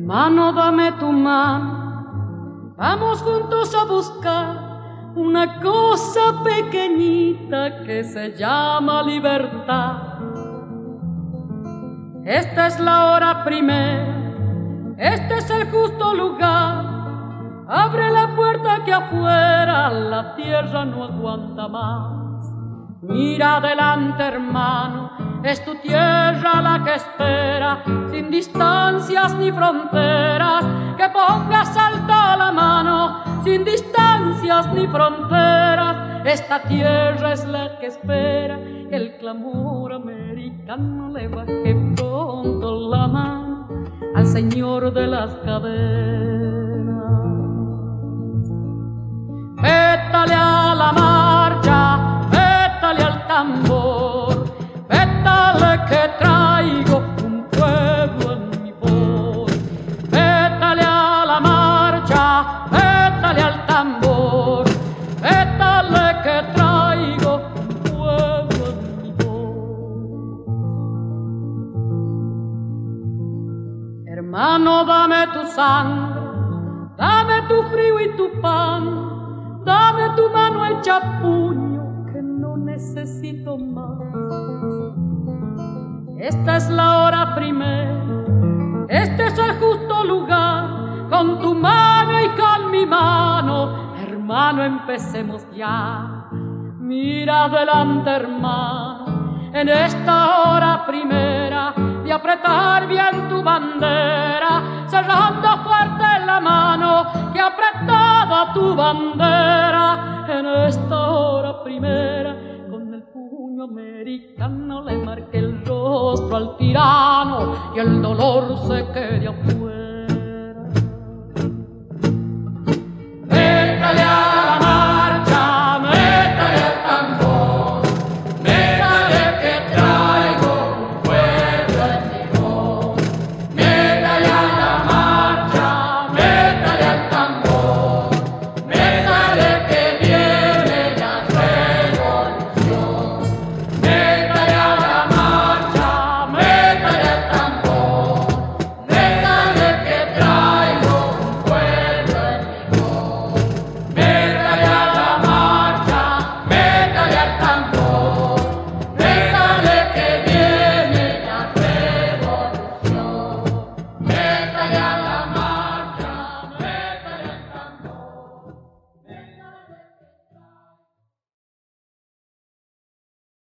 Hermano, dame tu mano, vamos juntos a buscar una cosa pequeñita que se llama libertad. Esta es la hora primera, este es el justo lugar. Abre la puerta que afuera la tierra no aguanta más. Mira adelante, hermano, es tu tierra la que espera, sin distancias ni fronteras, que pongas alta la mano, sin distancias ni fronteras. Esta tierra es la que espera, que el clamor americano le baje pronto la mano al señor de las cadenas. Vétale a la marcha, vétale al tambor, vétale que traigo un pueblo en mi voz. Vétale a la marcha, vétale al tambor, vétale que traigo un pueblo en mi voz. Hermano, dame tu sangre, dame tu frío y tu pan, dame tu mano hecha puño, que no necesito más. Esta es la hora primera, este es el justo lugar. Con tu mano y con mi mano, hermano, empecemos ya. Mira adelante, hermano, en esta hora primera, de apretar bien tu bandera, cerrando fuerte la mano que ha apretado tu bandera. En esta hora primera, con el puño americano le marque el rostro al tirano y el dolor se quede afuera.